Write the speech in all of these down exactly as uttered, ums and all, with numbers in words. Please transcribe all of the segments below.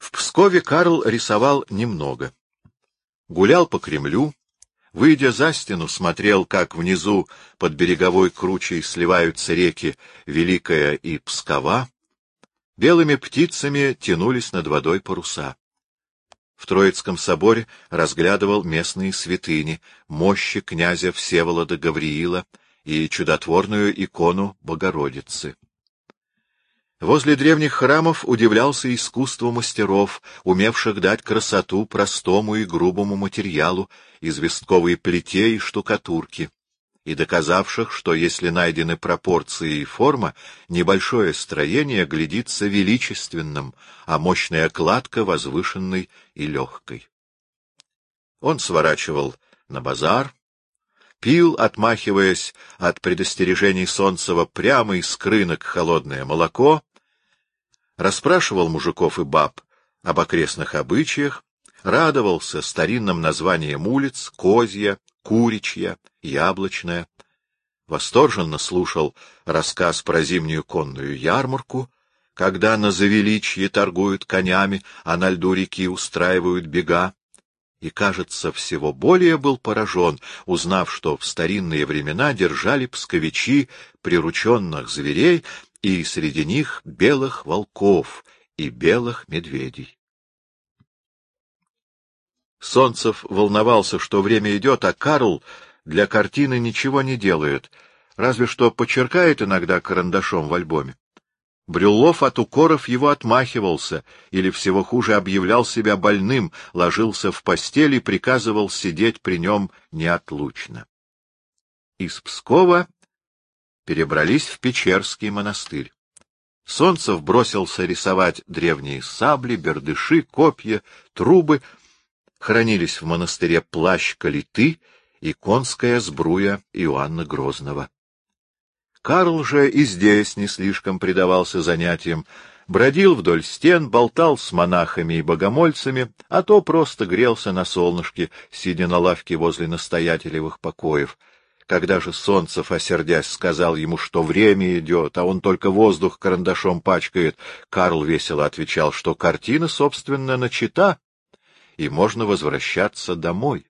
В Пскове Карл рисовал немного. Гулял по Кремлю, выйдя за стену, смотрел, как внизу под береговой кручей сливаются реки Великая и Пскова, белыми птицами тянулись над водой паруса. В Троицком соборе разглядывал местные святыни, мощи князя Всеволода Гавриила и чудотворную икону Богородицы. Возле древних храмов удивлялся искусству мастеров, умевших дать красоту простому и грубому материалу, известковой плите и штукатурке, и доказавших, что если найдены пропорции и форма, небольшое строение глядится величественным, а мощная кладка возвышенной и легкой. Он сворачивал на базар, пил, отмахиваясь от предостережений Солнцева, прямо из крынок холодное молоко, расспрашивал мужиков и баб об окрестных обычаях, радовался старинным названиям улиц: Козья, Куричья, Яблочная, восторженно слушал рассказ про зимнюю конную ярмарку, когда на Завеличье торгуют конями, а на льду реки устраивают бега, и, кажется, всего более был поражен, узнав, что в старинные времена держали псковичи прирученных зверей, и среди них белых волков и белых медведей. Солнцев волновался, что время идет, а Карл для картины ничего не делает, разве что почеркает иногда карандашом в альбоме. Брюллов от укоров его отмахивался, или, всего хуже, объявлял себя больным, ложился в постель и приказывал сидеть при нем неотлучно. Из Пскова перебрались в Печерский монастырь. Солнцев бросился рисовать древние сабли, бердыши, копья, трубы. Хранились в монастыре плащ калиты и конская сбруя Иоанна Грозного. Карл же и здесь не слишком предавался занятиям, бродил вдоль стен, болтал с монахами и богомольцами, а то просто грелся на солнышке, сидя на лавке возле настоятелевых покоев. Когда же Солнцев, осердясь, сказал ему, что время идет, а он только воздух карандашом пачкает, Карл весело отвечал, что картина, собственно, начата, и можно возвращаться домой.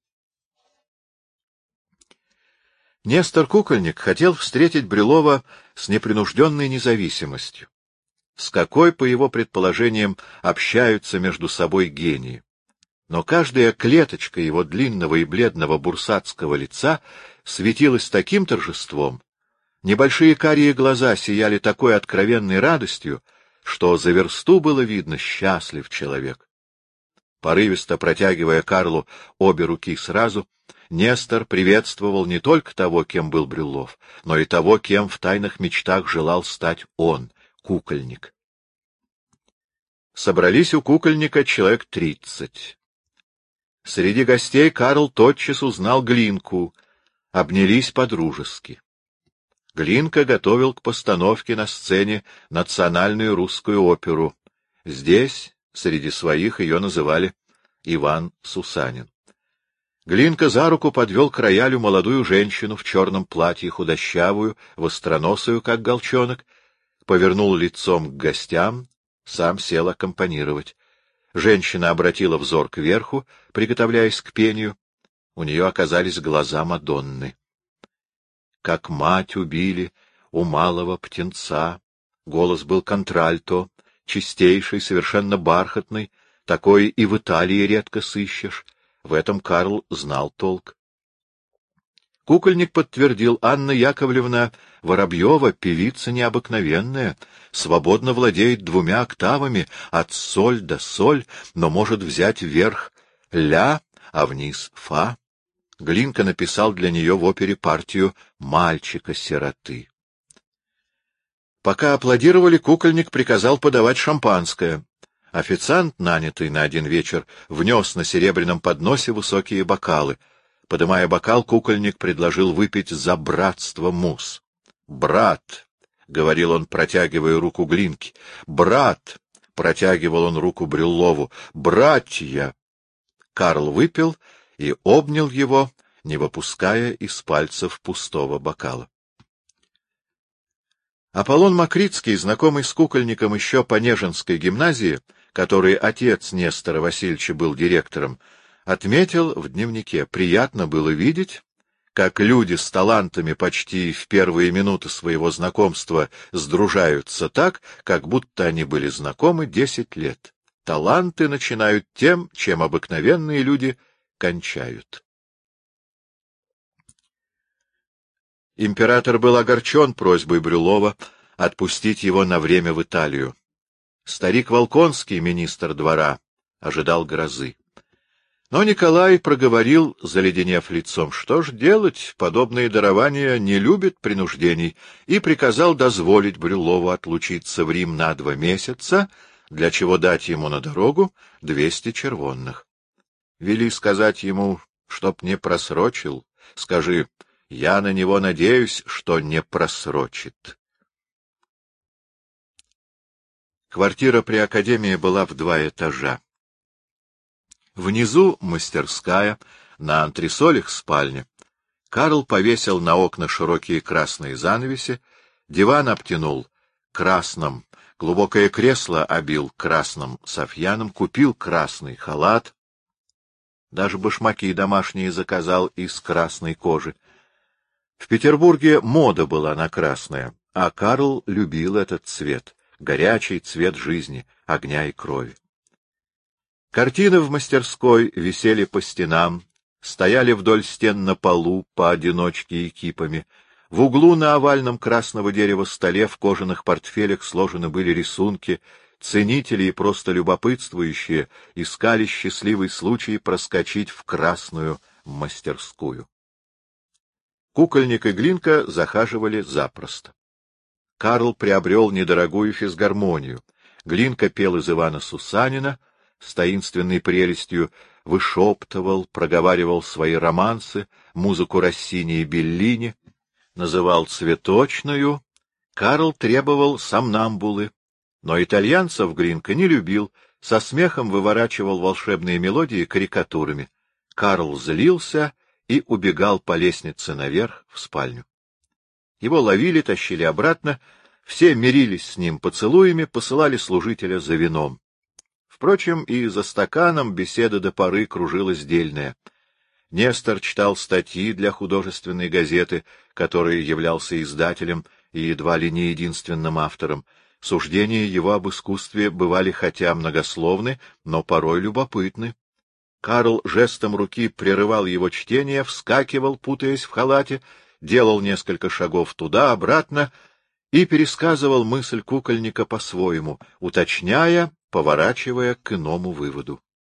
Нестор Кукольник хотел встретить Брюллова с непринужденной независимостью, с какой, по его предположениям, общаются между собой гении. Но каждая клеточка его длинного и бледного бурсатского лица светилась таким торжеством, небольшие карие глаза сияли такой откровенной радостью, что за версту было видно — счастлив человек. Порывисто протягивая Карлу обе руки сразу, Нестор приветствовал не только того, кем был Брюллов, но и того, кем в тайных мечтах желал стать он, Кукольник. Собрались у Кукольника человек тридцать. Среди гостей Карл тотчас узнал Глинку, обнялись по-дружески. Глинка готовил к постановке на сцене национальную русскую оперу. Здесь, среди своих, ее называли Иван Сусанин. Глинка за руку подвел к роялю молодую женщину в черном платье, худощавую, востроносую, как голчонок, повернул лицом к гостям, сам сел аккомпанировать. Женщина обратила взор кверху, приготовляясь к пению. У нее оказались глаза Мадонны. Как мать убили у малого птенца. Голос был контральто, чистейший, совершенно бархатный, такой и в Италии редко сыщешь. В этом Карл знал толк. Кукольник подтвердил: Анна Яковлевна Воробьева, певица необыкновенная, свободно владеет двумя октавами, от соль до соль, но может взять вверх ля, а вниз фа. Глинка написал для нее в опере партию «Мальчика-сироты». Пока аплодировали, Кукольник приказал подавать шампанское. Официант, нанятый на один вечер, внес на серебряном подносе высокие бокалы. Подымая бокал, Кукольник предложил выпить за братство мус. — Брат! — говорил он, протягивая руку Глинке. — Брат! — протягивал он руку Брюллову. — Братья! Карл выпил и обнял его, не выпуская из пальцев пустого бокала. Аполлон Макритский, знакомый с Кукольником еще по Нежинской гимназии, который отец Нестора Васильевича был директором, отметил в дневнике: приятно было видеть, как люди с талантами почти в первые минуты своего знакомства сдружаются так, как будто они были знакомы десять лет. Таланты начинают тем, чем обыкновенные люди кончают. Император был огорчен просьбой Брюлова отпустить его на время в Италию. Старик Волконский, министр двора, ожидал грозы. Но Николай проговорил, заледенев лицом, что ж делать, подобные дарования не любят принуждений, и приказал дозволить Брюлову отлучиться в Рим на два месяца, для чего дать ему на дорогу двести червонных. Вели сказать ему, чтоб не просрочил. Скажи: я на него надеюсь, что не просрочит. Квартира при академии была в два этажа. Внизу мастерская, на антресолях спальня. Карл повесил на окна широкие красные занавеси, диван обтянул красным, глубокое кресло обил красным софьяном, купил красный халат, даже башмаки домашние заказал из красной кожи. В Петербурге мода была на красное, а Карл любил этот цвет, горячий цвет жизни, огня и крови. Картины в мастерской висели по стенам, стояли вдоль стен на полу поодиночке и кипами. В углу на овальном красного дерева столе в кожаных портфелях сложены были рисунки. Ценители и просто любопытствующие искали счастливый случай проскочить в красную мастерскую. Кукольник и Глинка захаживали запросто. Карл приобрел недорогую физгармонию. Глинка пел из Ивана Сусанина, с таинственной прелестью вышептывал, проговаривал свои романсы, музыку Россини и Беллини, называл цветочную. Карл требовал сомнамбулы, но итальянцев Глинка не любил, со смехом выворачивал волшебные мелодии карикатурами. Карл злился и убегал по лестнице наверх в спальню. Его ловили, тащили обратно, все мирились с ним поцелуями, посылали служителя за вином. Впрочем, и за стаканом беседа до поры кружилась дельная. Нестор читал статьи для художественной газеты, которой являлся издателем и едва ли не единственным автором. Суждения его об искусстве бывали хотя многословны, но порой любопытны. Карл жестом руки прерывал его чтение, вскакивал, путаясь в халате, делал несколько шагов туда-обратно и пересказывал мысль кукольника по-своему, уточняя, поворачивая к иному выводу.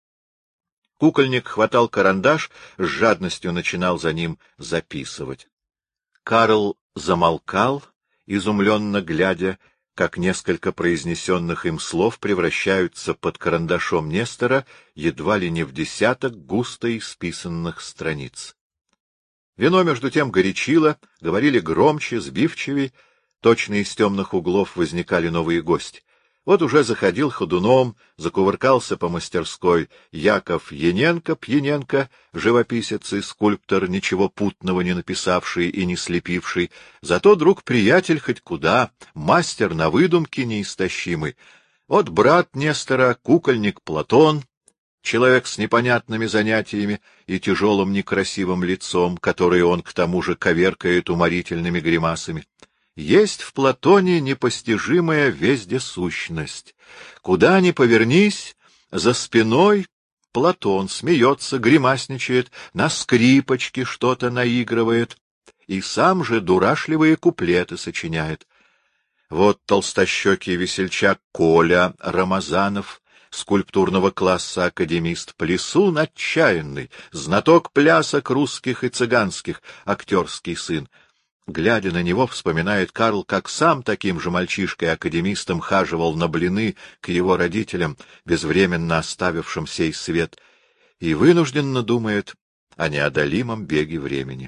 Кукольник хватал карандаш, с жадностью начинал за ним записывать. Карл замолкал, изумленно глядя, как несколько произнесенных им слов превращаются под карандашом Нестора едва ли не в десяток густо исписанных страниц. Вино, между тем, горячило, говорили громче, сбивчивей, точно из темных углов возникали новые гости. Вот уже заходил ходуном, закувыркался по мастерской Яков Яненко-Пьяненко, живописец и скульптор, ничего путного не написавший и не слепивший, зато друг-приятель хоть куда, мастер на выдумке неистощимый. Вот брат Нестора, кукольник Платон, человек с непонятными занятиями и тяжелым некрасивым лицом, которое он к тому же коверкает уморительными гримасами. Есть в Платоне непостижимая вездесущность. Куда ни повернись, за спиной Платон смеется, гримасничает, на скрипочке что-то наигрывает и сам же дурашливые куплеты сочиняет. Вот толстощекий весельчак Коля Рамазанов, скульптурного класса академист, плясун отчаянный, знаток плясок русских и цыганских, актерский сын. Глядя на него, вспоминает Карл, как сам таким же мальчишкой-академистом хаживал на блины к его родителям, безвременно оставившим сей свет, и вынужденно думает о неодолимом беге времени.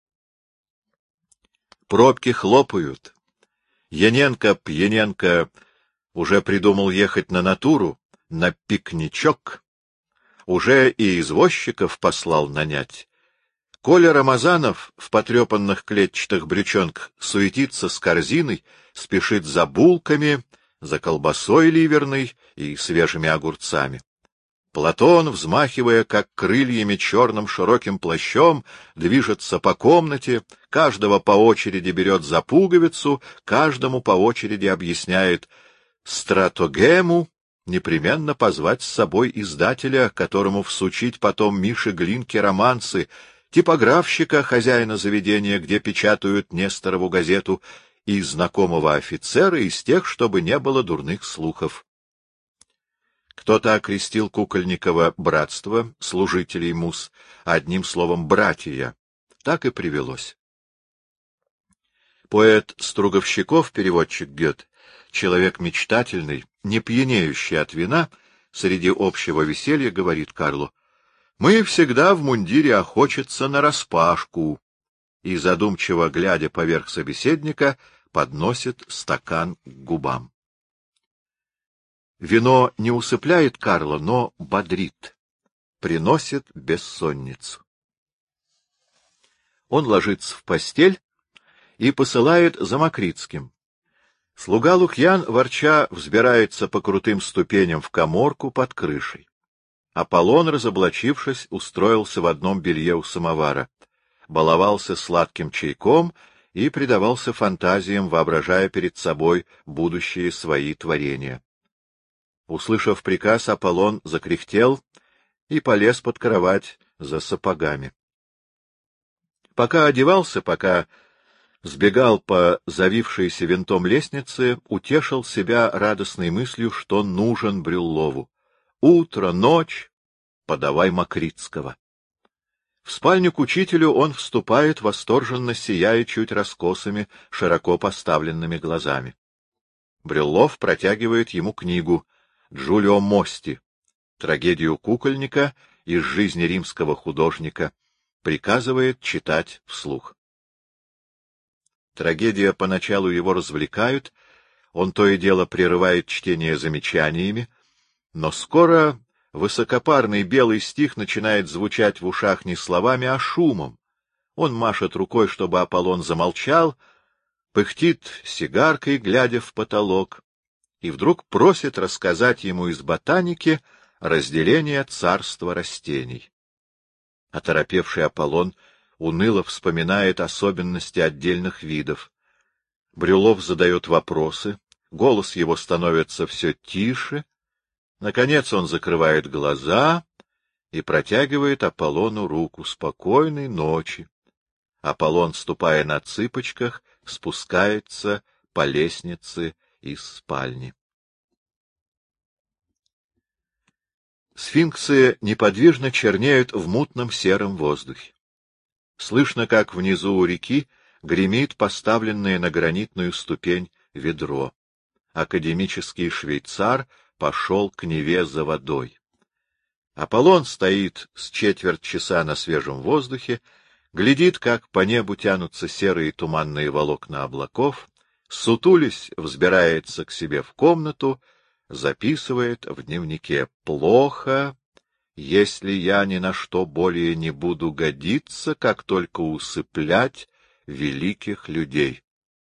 Пробки хлопают. Яненко-Пьяненко уже придумал ехать на натуру, на пикничок, уже и извозчиков послал нанять. Коля Рамазанов в потрепанных клетчатых брючонках суетится с корзиной, спешит за булками, за колбасой ливерной и свежими огурцами. Платон, взмахивая, как крыльями, черным широким плащом, движется по комнате, каждого по очереди берет за пуговицу, каждому по очереди объясняет стратогему, непременно позвать с собой издателя, которому всучить потом Мише Глинке романсы, типографщика, хозяина заведения, где печатают Несторову газету, и знакомого офицера из тех, чтобы не было дурных слухов. Кто-то окрестил Кукольникова братство служителей мус, одним словом братья. Так и привелось. Поэт Струговщиков, переводчик Гёте, человек мечтательный, не пьянеющий от вина, среди общего веселья говорит Карлу: «Мы всегда в мундире охочется нараспашку», и, задумчиво глядя поверх собеседника, подносит стакан к губам. Вино не усыпляет Карла, но бодрит, приносит бессонницу. Он ложится в постель и посылает за Макритским. Слуга Лукьян, ворча, взбирается по крутым ступеням в каморку под крышей. Аполлон, разоблачившись, устроился в одном белье у самовара, баловался сладким чайком и предавался фантазиям, воображая перед собой будущие свои творения. Услышав приказ, Аполлон закряхтел и полез под кровать за сапогами. Пока одевался, пока сбегал по завившейся винтом лестнице, утешил себя радостной мыслью, что нужен Брюллову. Утро, ночь, подавай Макритского. В спальню к учителю он вступает, восторженно сияя чуть раскосыми, широко поставленными глазами. Брюллов протягивает ему книгу Джулио Мости, трагедию кукольника из жизни римского художника, приказывает читать вслух. Трагедия поначалу его развлекает, он то и дело прерывает чтение замечаниями, но скоро высокопарный белый стих начинает звучать в ушах не словами, а шумом. Он машет рукой, чтобы Аполлон замолчал, пыхтит сигаркой, глядя в потолок, и вдруг просит рассказать ему из ботаники разделение царства растений. Оторопевший Аполлон уныло вспоминает особенности отдельных видов. Брюллов задает вопросы, голос его становится все тише. Наконец он закрывает глаза и протягивает Аполлону руку. Спокойной ночи. Аполлон, ступая на цыпочках, спускается по лестнице из спальни. Сфинксы неподвижно чернеют в мутном сером воздухе. Слышно, как внизу у реки гремит поставленное на гранитную ступень ведро. Академический швейцар пошел к Неве за водой. Аполлон стоит с четверть часа на свежем воздухе, глядит, как по небу тянутся серые туманные волокна облаков, сутулясь, взбирается к себе в комнату, записывает в дневнике: «Плохо, если я ни на что более не буду годиться, как только усыплять великих людей».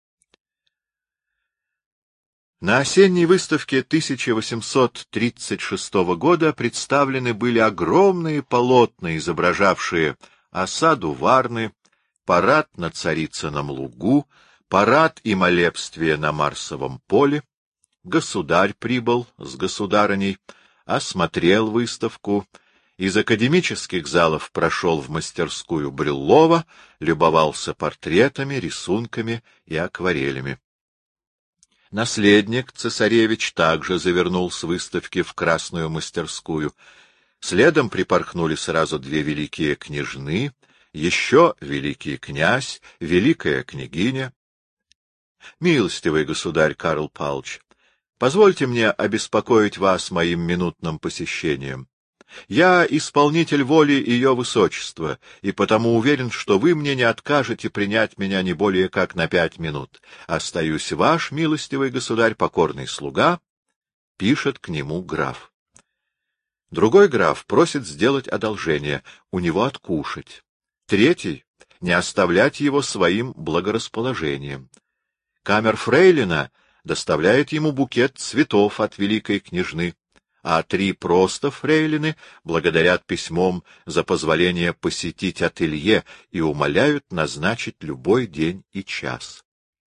На осенней выставке тысяча восемьсот тридцать шестого года представлены были огромные полотна, изображавшие осаду Варны, парад на Царицыном лугу, парад и молебствие на Марсовом поле. Государь прибыл с государыней, осмотрел выставку, из академических залов прошел в мастерскую Брюллова, любовался портретами, рисунками и акварелями. Наследник цесаревич также завернул с выставки в Красную мастерскую. Следом припорхнули сразу две великие княжны, еще великий князь, великая княгиня. Милостивый государь Карл Павлович, позвольте мне обеспокоить вас моим минутным посещением. Я исполнитель воли ее высочества, и потому уверен, что вы мне не откажете принять меня не более как на пять минут. Остаюсь ваш, милостивый государь, покорный слуга, — пишет к нему граф. Другой граф просит сделать одолжение, у него откушать. Третий — не оставлять его своим благорасположением. Камерфрейлина доставляет ему букет цветов от великой княжны, а три просто фрейлины благодарят письмом за позволение посетить ателье и умоляют назначить любой день и час.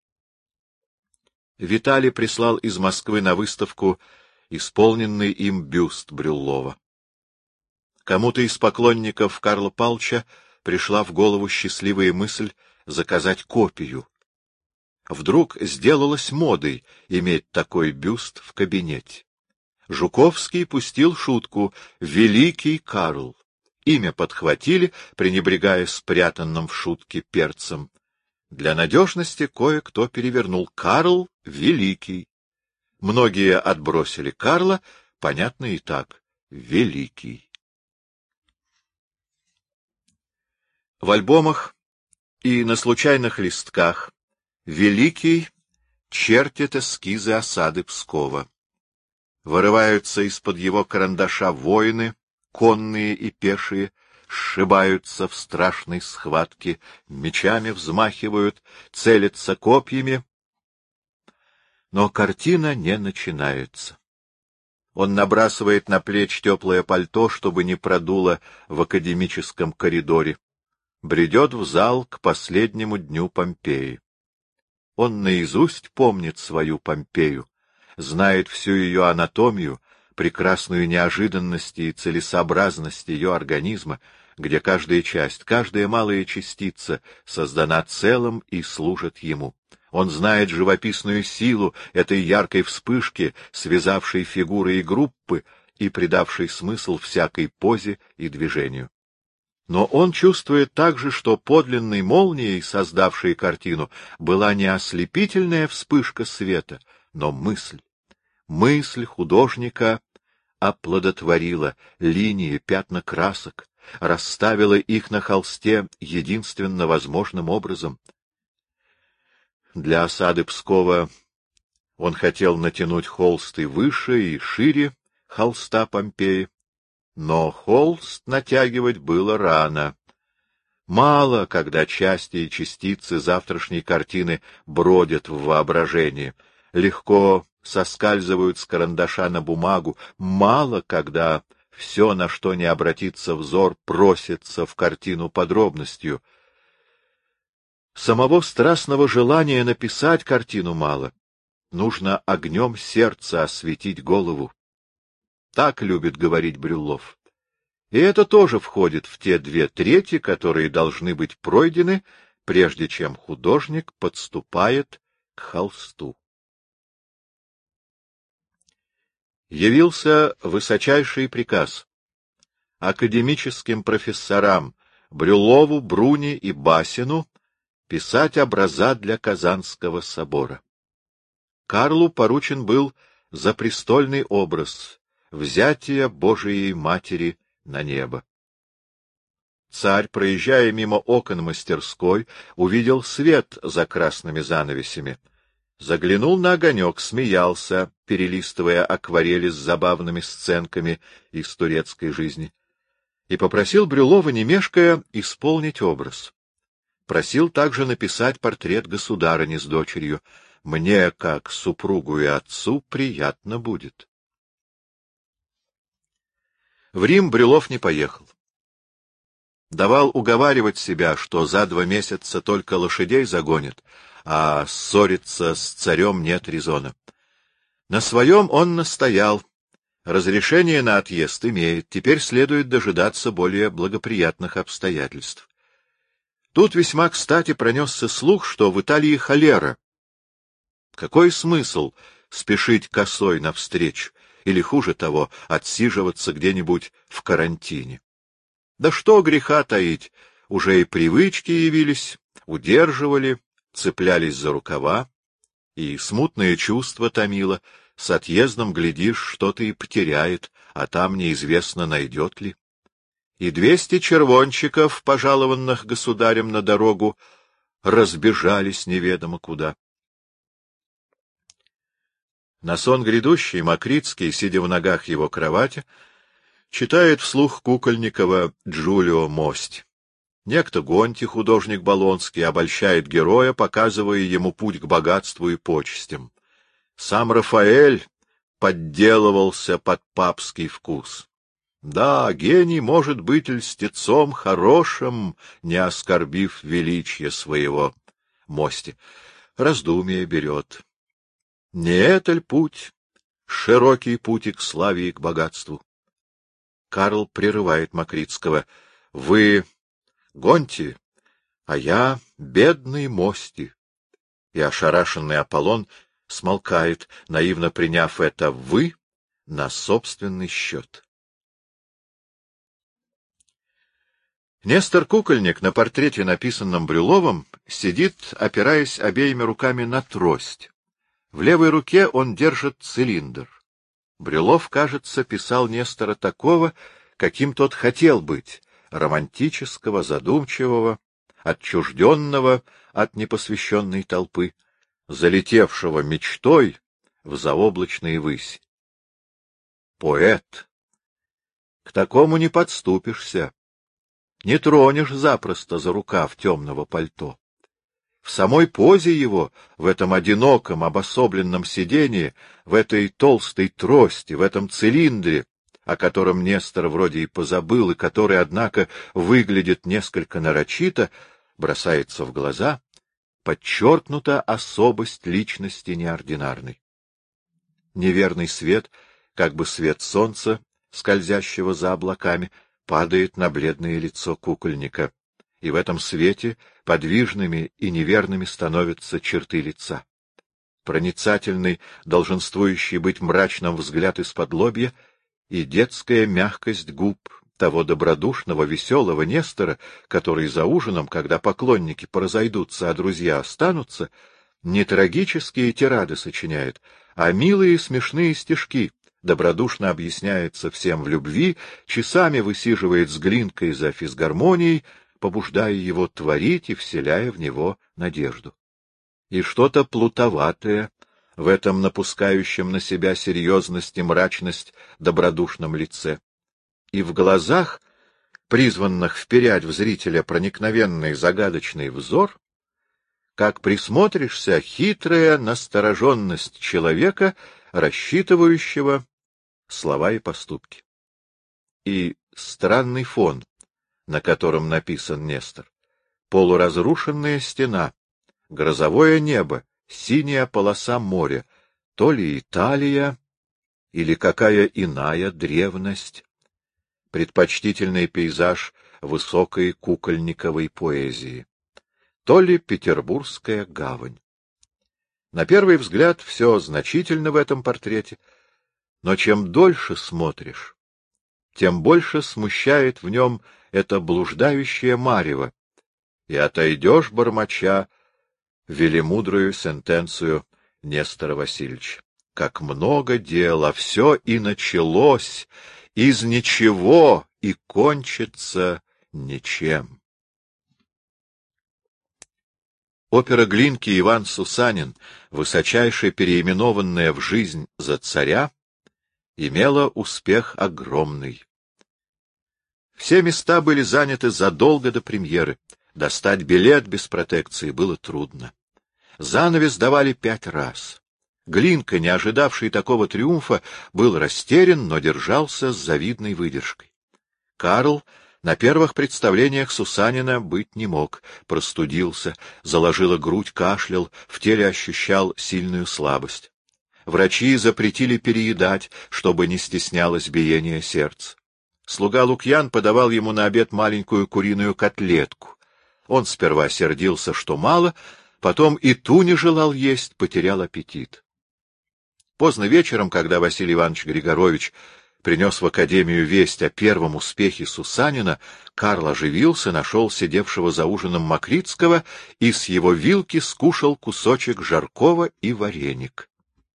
Виталий прислал из Москвы на выставку исполненный им бюст Брюллова. Кому-то из поклонников Карла Павловича пришла в голову счастливая мысль заказать копию. Вдруг сделалось модой иметь такой бюст в кабинете. Жуковский пустил шутку «Великий Карл». Имя подхватили, пренебрегая спрятанным в шутке перцем. Для надежности кое-кто перевернул «Карл Великий». Многие отбросили Карла, понятно и так — Великий. В альбомах и на случайных листках Великий чертит эскизы осады Пскова. Вырываются из-под его карандаша воины, конные и пешие, сшибаются в страшной схватке, мечами взмахивают, целятся копьями. Но картина не начинается. Он набрасывает на плечи теплое пальто, чтобы не продуло в академическом коридоре. Бредет в зал к последнему дню Помпеи. Он наизусть помнит свою Помпею, знает всю ее анатомию, прекрасную неожиданность и целесообразность ее организма, где каждая часть, каждая малая частица создана целым и служит ему. Он знает живописную силу этой яркой вспышки, связавшей фигуры и группы и придавшей смысл всякой позе и движению. Но он чувствует также, что подлинной молнией, создавшей картину, была не ослепительная вспышка света, но мысль. Мысль художника оплодотворила линии, пятна красок, расставила их на холсте единственно возможным образом. Для осады Пскова он хотел натянуть холст и выше, и шире холста Помпеи, но холст натягивать было рано. Мало, когда части и частицы завтрашней картины бродят в воображении, легко соскальзывают с карандаша на бумагу, мало, когда все, на что не обратится взор, просится в картину подробностью. Самого страстного желания написать картину мало. Нужно огнем сердца осветить голову. Так любит говорить Брюллов. И это тоже входит в те две трети, которые должны быть пройдены, прежде чем художник подступает к холсту. Явился высочайший приказ академическим профессорам Брюллову, Бруни и Басину писать образа для Казанского собора. Карлу поручен был запрестольный образ взятия Божией Матери на небо. Царь, проезжая мимо окон мастерской, увидел свет за красными занавесями. Заглянул на огонек, смеялся, перелистывая акварели с забавными сценками из турецкой жизни, и попросил Брюллова, не мешкая, исполнить образ. Просил также написать портрет государыни с дочерью. Мне, как супругу и отцу, приятно будет. В Рим Брюллов не поехал. Давал уговаривать себя, что за два месяца только лошадей загонит, а ссориться с царем нет резона. На своем он настоял. Разрешение на отъезд имеет, теперь следует дожидаться более благоприятных обстоятельств. Тут весьма кстати пронесся слух, что в Италии холера. Какой смысл спешить косой навстречу, или, хуже того, отсиживаться где-нибудь в карантине? Да что греха таить, уже и привычки явились, удерживали, цеплялись за рукава, и смутное чувство томило, с отъездом, глядишь, что-то и потеряет, а там неизвестно, найдет ли. И двести червончиков, пожалованных государем на дорогу, разбежались неведомо куда. На сон грядущий Макритский, сидя в ногах его кровати, читает вслух Кукольникова Джулио Мости. Некто Гонти, художник болонский, обольщает героя, показывая ему путь к богатству и почестям. Сам Рафаэль подделывался под папский вкус. Да, гений может быть льстецом хорошим, не оскорбив величия своего. Мости. Раздумие берет. Не это ль путь, широкий путь и к славе, и к богатству? Карл прерывает Макритского. — Вы гоньте, а я бедный Мости. И ошарашенный Аполлон смолкает, наивно приняв это «вы» на собственный счет. Нестор Кукольник на портрете, написанном Брюловым, сидит, опираясь обеими руками на трость. В левой руке он держит цилиндр. Брюлов, кажется, писал Нестора такого, каким тот хотел быть, романтического, задумчивого, отчужденного от непосвященной толпы, залетевшего мечтой в заоблачные выси. Поэт. К такому не подступишься, не тронешь запросто за рукав темного пальто. В самой позе его, в этом одиноком, обособленном сидении, в этой толстой трости, в этом цилиндре, о котором Нестор вроде и позабыл, и который, однако, выглядит несколько нарочито, бросается в глаза, подчеркнута особость личности неординарной. Неверный свет, как бы свет солнца, скользящего за облаками, падает на бледное лицо кукольника, и в этом свете подвижными и неверными становятся черты лица. Проницательный, долженствующий быть мрачным взгляд из-под лобья, и детская мягкость губ того добродушного, веселого Нестора, который за ужином, когда поклонники поразойдутся, а друзья останутся, не трагические тирады сочиняет, а милые смешные стишки, добродушно объясняется всем в любви, часами высиживает с Глинкой за физгармонией, побуждая его творить и вселяя в него надежду. И что-то плутоватое в этом напускающем на себя серьезность и мрачность добродушном лице. И в глазах, призванных вперять в зрителя проникновенный загадочный взор, как присмотришься, хитрая настороженность человека, рассчитывающего слова и поступки. И странный фон, на котором написан Нестор, полуразрушенная стена, грозовое небо, синяя полоса моря, то ли Италия, или какая иная древность, предпочтительный пейзаж высокой кукольниковой поэзии, то ли Петербургская гавань. На первый взгляд все значительно в этом портрете, но чем дольше смотришь, тем больше смущает в нем это блуждающее марево, и отойдешь, бормоча, велимудрую сентенцию Нестора Васильевича. Как много дел, а все и началось из ничего и кончится ничем. Опера Глинки «Иван Сусанин», высочайше переименованная в жизнь за царя, имела успех огромный. Все места были заняты задолго до премьеры. Достать билет без протекции было трудно. Занавес давали пять раз. Глинка, не ожидавший такого триумфа, был растерян, но держался с завидной выдержкой. Карл на первых представлениях Сусанина быть не мог, простудился, заложила грудь, кашлял, в теле ощущал сильную слабость. Врачи запретили переедать, чтобы не стеснялось биение сердца. Слуга Лукьян подавал ему на обед маленькую куриную котлетку. Он сперва сердился, что мало, потом и ту не желал есть, потерял аппетит. Поздно вечером, когда Василий Иванович Григорович принес в академию весть о первом успехе Сусанина, Карл оживился, нашел сидевшего за ужином Макритского и с его вилки скушал кусочек жаркого и вареник.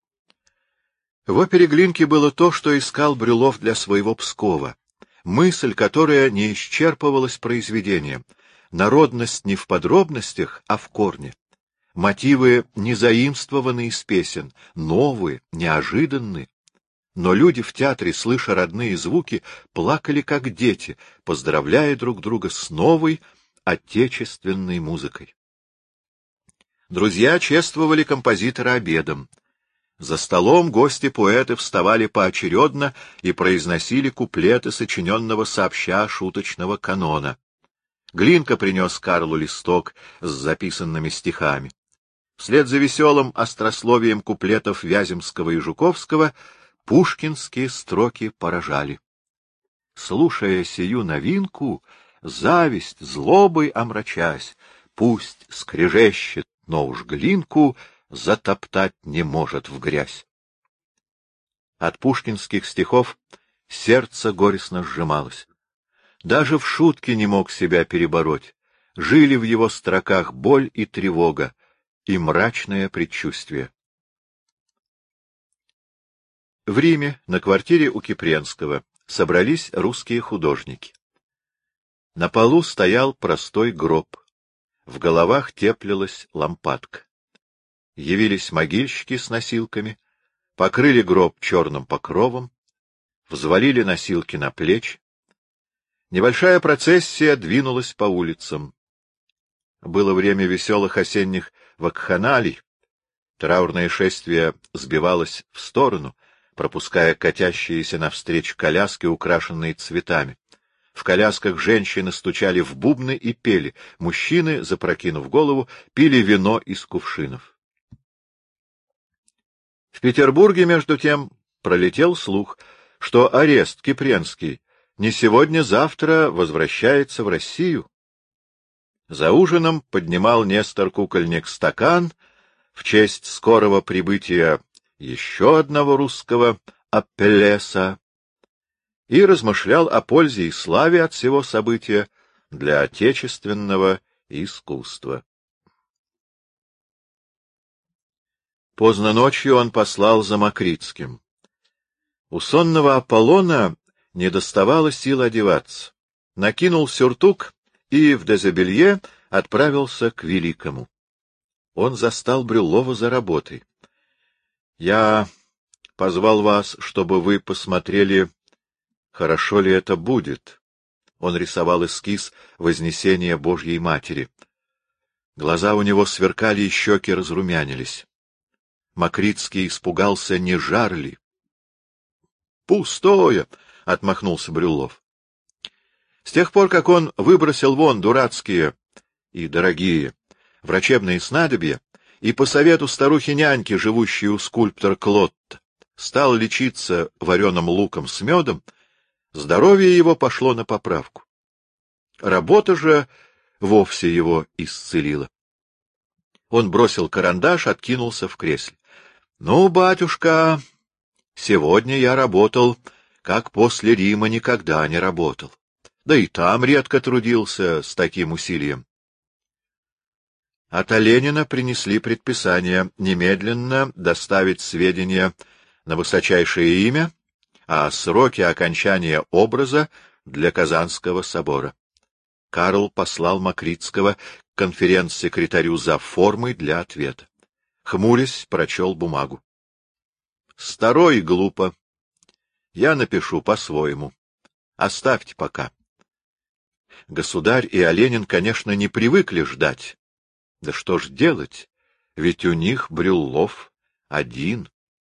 В опере Глинки было то, что искал Брюлов для своего Пскова. Мысль, которая не исчерпывалась произведением. Народность не в подробностях, а в корне. Мотивы не заимствованы из песен, новые, неожиданные. Но люди в театре, слыша родные звуки, плакали как дети, поздравляя друг друга с новой отечественной музыкой. Друзья чествовали композитора обедом. За столом гости-поэты вставали поочередно и произносили куплеты сочиненного сообща шуточного канона. Глинка принес Карлу листок с записанными стихами. Вслед за веселым острословием куплетов Вяземского и Жуковского пушкинские строки поражали. Слушая сию новинку, зависть злобой омрачась, пусть скрежещет, но уж Глинку затоптать не может в грязь. От пушкинских стихов сердце горестно сжималось. Даже в шутке не мог себя перебороть. Жили в его строках боль и тревога, и мрачное предчувствие. В Риме, на квартире у Кипренского, собрались русские художники. На полу стоял простой гроб. В головах теплилась лампадка. Явились могильщики с носилками, покрыли гроб черным покровом, взвалили носилки на плечи. Небольшая процессия двинулась по улицам. Было время веселых осенних вакханалий. Траурное шествие сбивалось в сторону, пропуская катящиеся навстречу коляски, украшенные цветами. В колясках женщины стучали в бубны и пели, мужчины, запрокинув голову, пили вино из кувшинов. В Петербурге, между тем, пролетел слух, что Арест Кипренский не сегодня-завтра возвращается в Россию. За ужином поднимал Нестор Кукольник стакан в честь скорого прибытия еще одного русского Апеллеса и размышлял о пользе и славе от всего события для отечественного искусства. Поздно ночью он послал за Макритским. У сонного Аполлона недоставало сил одеваться. Накинул сюртук и в дезобелье отправился к Великому. Он застал Брюллова за работой. — Я позвал вас, чтобы вы посмотрели, хорошо ли это будет. Он рисовал эскиз Вознесения Божьей Матери. Глаза у него сверкали, и щеки разрумянились. Макритский испугался, не жар ли. — Пустое! — отмахнулся Брюллов. С тех пор, как он выбросил вон дурацкие и дорогие врачебные снадобья и по совету старухи-няньки, живущей у скульптора Клотта, стал лечиться вареным луком с медом, здоровье его пошло на поправку. Работа же вовсе его исцелила. Он бросил карандаш, откинулся в кресле. — Ну, батюшка, сегодня я работал, как после Рима никогда не работал. Да и там редко трудился с таким усилием. От Оленина принесли предписание немедленно доставить сведения на высочайшее имя о сроке окончания образа для Казанского собора. Карл послал Макритского к конференц-секретарю за формой для ответа. Хмурясь, прочел бумагу. — Старой глупо. Я напишу по-своему. Оставьте пока. Государь и Оленин, конечно, не привыкли ждать. Да что ж делать, ведь у них Брюллов один.